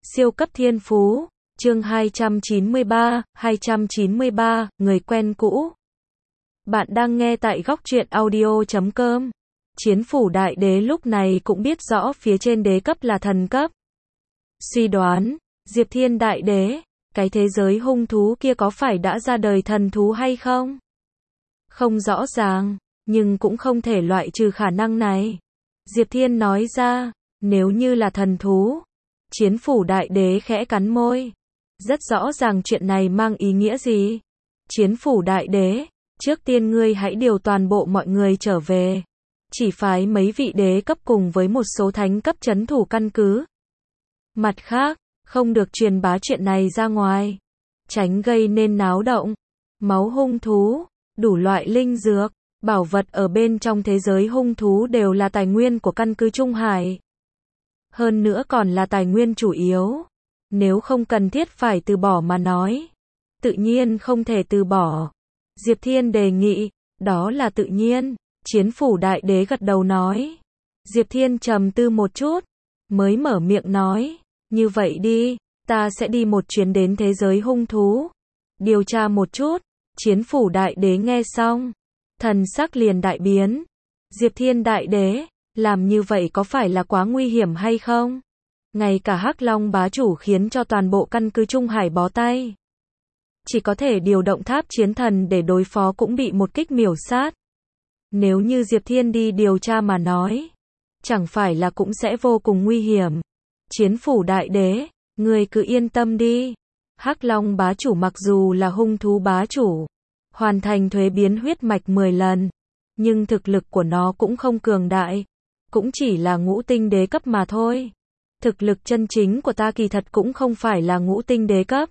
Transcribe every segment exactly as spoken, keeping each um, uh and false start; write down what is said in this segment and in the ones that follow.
Siêu cấp thiên phú, chương hai trăm chín mươi ba, hai trăm chín mươi ba, người quen cũ. Bạn đang nghe tại góc truyện audio chấm com. Chiến phủ đại đế lúc này cũng biết rõ phía trên đế cấp là thần cấp. Suy đoán, Diệp Thiên đại đế, cái thế giới hung thú kia có phải đã ra đời thần thú hay không? Không rõ ràng, nhưng cũng không thể loại trừ khả năng này. Diệp Thiên nói ra, nếu như là thần thú. Chiến phủ đại đế khẽ cắn môi. Rất rõ ràng chuyện này mang ý nghĩa gì? Chiến phủ đại đế, trước tiên ngươi hãy điều toàn bộ mọi người trở về. Chỉ phái mấy vị đế cấp cùng với một số thánh cấp trấn thủ căn cứ. Mặt khác, không được truyền bá chuyện này ra ngoài. Tránh gây nên náo động. Máu hung thú, đủ loại linh dược, bảo vật ở bên trong thế giới hung thú đều là tài nguyên của căn cứ Trung Hải. Hơn nữa còn là tài nguyên chủ yếu. Nếu không cần thiết phải từ bỏ mà nói, tự nhiên không thể từ bỏ. Diệp Thiên đề nghị, đó là tự nhiên. Chiến phủ đại đế gật đầu nói. Diệp Thiên trầm tư một chút, mới mở miệng nói, như vậy đi, ta sẽ đi một chuyến đến thế giới hung thú, điều tra một chút. Chiến phủ đại đế nghe xong, thần sắc liền đại biến. Diệp Thiên đại đế, làm như vậy có phải là quá nguy hiểm hay không? Ngay cả Hắc Long bá chủ khiến cho toàn bộ căn cứ Trung Hải bó tay. Chỉ có thể điều động tháp chiến thần để đối phó cũng bị một kích miểu sát. Nếu như Diệp Thiên đi điều tra mà nói, chẳng phải là cũng sẽ vô cùng nguy hiểm. Chiến phủ đại đế, người cứ yên tâm đi. Hắc Long bá chủ mặc dù là hung thú bá chủ, hoàn thành thuế biến huyết mạch mười lần, nhưng thực lực của nó cũng không cường đại, cũng chỉ là ngũ tinh đế cấp mà thôi. Thực lực chân chính của ta kỳ thật cũng không phải là ngũ tinh đế cấp,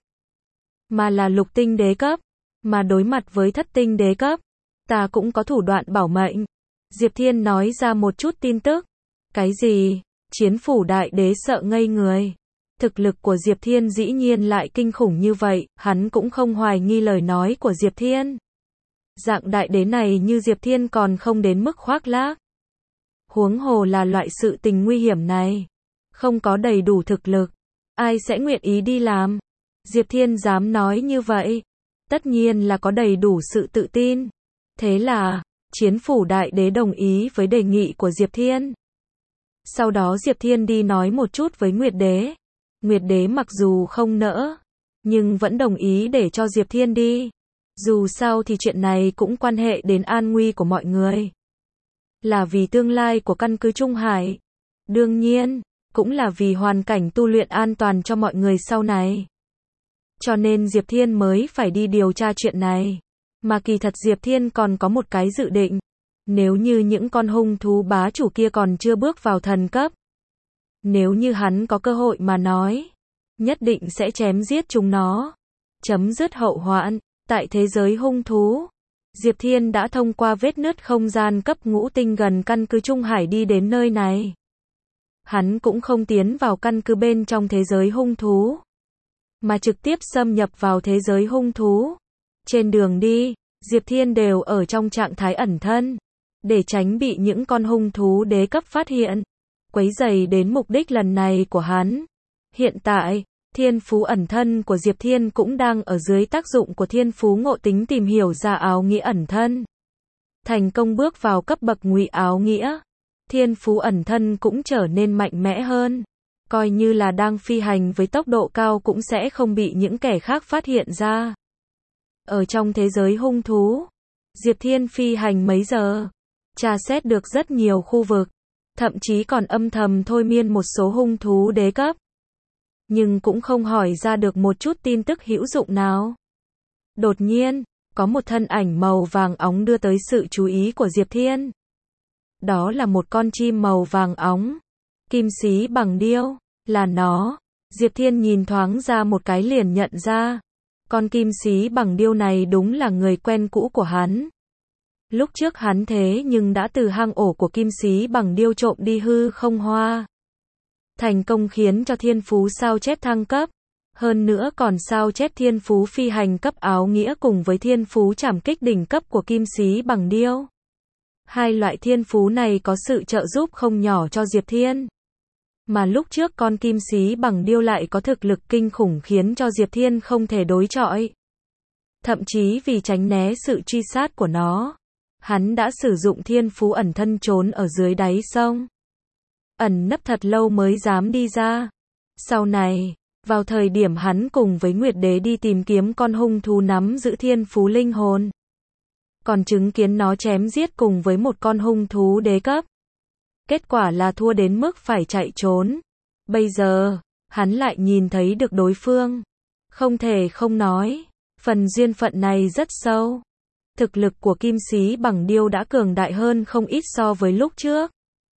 mà là lục tinh đế cấp, mà đối mặt với thất tinh đế cấp, ta cũng có thủ đoạn bảo mệnh. Diệp Thiên nói ra một chút tin tức. Cái gì? Chiến phủ đại đế sợ ngây người. Thực lực của Diệp Thiên dĩ nhiên lại kinh khủng như vậy, hắn cũng không hoài nghi lời nói của Diệp Thiên. Dạng đại đế này như Diệp Thiên còn không đến mức khoác lác. Huống hồ là loại sự tình nguy hiểm này. Không có đầy đủ thực lực, ai sẽ nguyện ý đi làm? Diệp Thiên dám nói như vậy, tất nhiên là có đầy đủ sự tự tin. Thế là, chiến phủ đại đế đồng ý với đề nghị của Diệp Thiên. Sau đó Diệp Thiên đi nói một chút với Nguyệt Đế. Nguyệt Đế mặc dù không nỡ, nhưng vẫn đồng ý để cho Diệp Thiên đi. Dù sao thì chuyện này cũng quan hệ đến an nguy của mọi người. Là vì tương lai của căn cứ Trung Hải. Đương nhiên, cũng là vì hoàn cảnh tu luyện an toàn cho mọi người sau này. Cho nên Diệp Thiên mới phải đi điều tra chuyện này. Mà kỳ thật Diệp Thiên còn có một cái dự định. Nếu như những con hung thú bá chủ kia còn chưa bước vào thần cấp, nếu như hắn có cơ hội mà nói, nhất định sẽ chém giết chúng nó. Chấm dứt hậu hoạn. Tại thế giới hung thú, Diệp Thiên đã thông qua vết nứt không gian cấp ngũ tinh gần căn cứ Trung Hải đi đến nơi này. Hắn cũng không tiến vào căn cứ bên trong thế giới hung thú, mà trực tiếp xâm nhập vào thế giới hung thú. Trên đường đi, Diệp Thiên đều ở trong trạng thái ẩn thân, để tránh bị những con hung thú đế cấp phát hiện, quấy rầy đến mục đích lần này của hắn. Hiện tại, thiên phú ẩn thân của Diệp Thiên cũng đang ở dưới tác dụng của thiên phú ngộ tính tìm hiểu ra áo nghĩa ẩn thân. Thành công bước vào cấp bậc ngụy áo nghĩa, thiên phú ẩn thân cũng trở nên mạnh mẽ hơn. Coi như là đang phi hành với tốc độ cao cũng sẽ không bị những kẻ khác phát hiện ra. Ở trong thế giới hung thú, Diệp Thiên phi hành mấy giờ, tra xét được rất nhiều khu vực, thậm chí còn âm thầm thôi miên một số hung thú đế cấp. Nhưng cũng không hỏi ra được một chút tin tức hữu dụng nào. Đột nhiên, có một thân ảnh màu vàng óng đưa tới sự chú ý của Diệp Thiên. Đó là một con chim màu vàng óng, kim xí bằng điêu, là nó. Diệp Thiên nhìn thoáng ra một cái liền nhận ra. Con kim xí bằng điêu này đúng là người quen cũ của hắn. Lúc trước hắn thế nhưng đã từ hang ổ của kim xí bằng điêu trộm đi hư không hoa. Thành công khiến cho thiên phú sao chép thăng cấp. Hơn nữa còn sao chép thiên phú phi hành cấp áo nghĩa cùng với thiên phú trảm kích đỉnh cấp của kim xí bằng điêu. Hai loại thiên phú này có sự trợ giúp không nhỏ cho Diệp Thiên. Mà lúc trước con kim xí bằng điêu lại có thực lực kinh khủng khiến cho Diệp Thiên không thể đối chọi. Thậm chí vì tránh né sự truy sát của nó, hắn đã sử dụng thiên phú ẩn thân trốn ở dưới đáy sông. Ẩn nấp thật lâu mới dám đi ra. Sau này, vào thời điểm hắn cùng với Nguyệt Đế đi tìm kiếm con hung thú nắm giữ thiên phú linh hồn, còn chứng kiến nó chém giết cùng với một con hung thú đế cấp. Kết quả là thua đến mức phải chạy trốn. Bây giờ, hắn lại nhìn thấy được đối phương. Không thể không nói, phần duyên phận này rất sâu. Thực lực của kim xí bằng điêu đã cường đại hơn không ít so với lúc trước.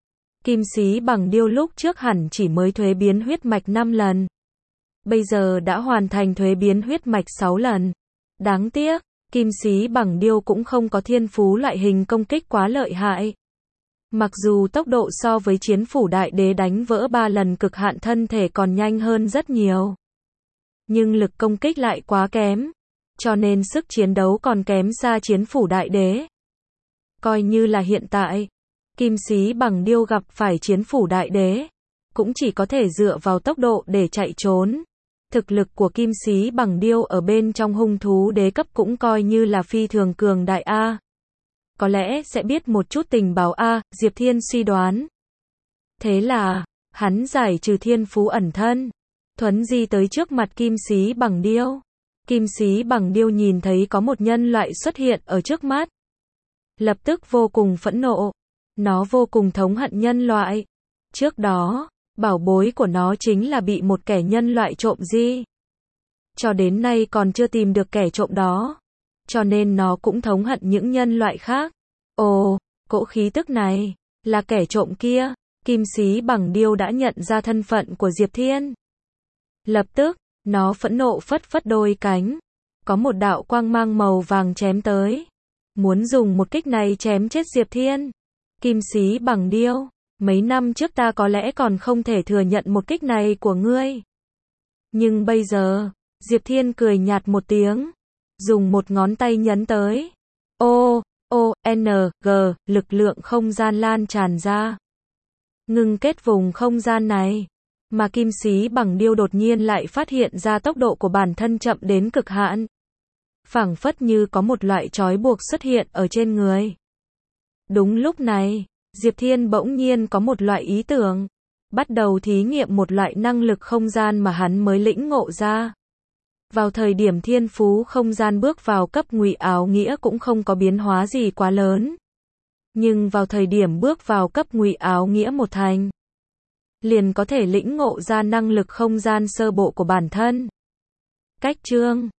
Kim xí bằng điêu lúc trước hẳn chỉ mới thuế biến huyết mạch năm lần. Bây giờ đã hoàn thành thuế biến huyết mạch sáu lần. Đáng tiếc, kim xí bằng điêu cũng không có thiên phú loại hình công kích quá lợi hại. Mặc dù tốc độ so với chiến phủ đại đế đánh vỡ ba lần cực hạn thân thể còn nhanh hơn rất nhiều, nhưng lực công kích lại quá kém, cho nên sức chiến đấu còn kém xa chiến phủ đại đế. Coi như là hiện tại, kim xí bằng điêu gặp phải chiến phủ đại đế, cũng chỉ có thể dựa vào tốc độ để chạy trốn. Thực lực của kim xí bằng điêu ở bên trong hung thú đế cấp cũng coi như là phi thường cường đại a. Có lẽ sẽ biết một chút tình báo a, Diệp Thiên suy đoán. Thế là, hắn giải trừ thiên phú ẩn thân, thuấn di tới trước mặt kim xí bằng điêu. Kim xí bằng điêu nhìn thấy có một nhân loại xuất hiện ở trước mắt, lập tức vô cùng phẫn nộ. Nó vô cùng thống hận nhân loại. Trước đó, bảo bối của nó chính là bị một kẻ nhân loại trộm đi. Cho đến nay còn chưa tìm được kẻ trộm đó. Cho nên nó cũng thống hận những nhân loại khác. Ồ, cỗ khí tức này, là kẻ trộm kia. Kim xí bằng điêu đã nhận ra thân phận của Diệp Thiên. Lập tức, nó phẫn nộ phất phất đôi cánh. Có một đạo quang mang màu vàng chém tới. Muốn dùng một kích này chém chết Diệp Thiên. Kim xí bằng điêu, mấy năm trước ta có lẽ còn không thể thừa nhận một kích này của ngươi. Nhưng bây giờ, Diệp Thiên cười nhạt một tiếng, dùng một ngón tay nhấn tới. O, O, N, G, lực lượng không gian lan tràn ra. Ngưng kết vùng không gian này. Mà kim xí bằng điêu đột nhiên lại phát hiện ra tốc độ của bản thân chậm đến cực hạn. Phảng phất như có một loại trói buộc xuất hiện ở trên người. Đúng lúc này, Diệp Thiên bỗng nhiên có một loại ý tưởng, bắt đầu thí nghiệm một loại năng lực không gian mà hắn mới lĩnh ngộ ra. Vào thời điểm thiên phú không gian bước vào cấp ngụy áo nghĩa cũng không có biến hóa gì quá lớn. Nhưng vào thời điểm bước vào cấp ngụy áo nghĩa một thành, liền có thể lĩnh ngộ ra năng lực không gian sơ bộ của bản thân. Cách chương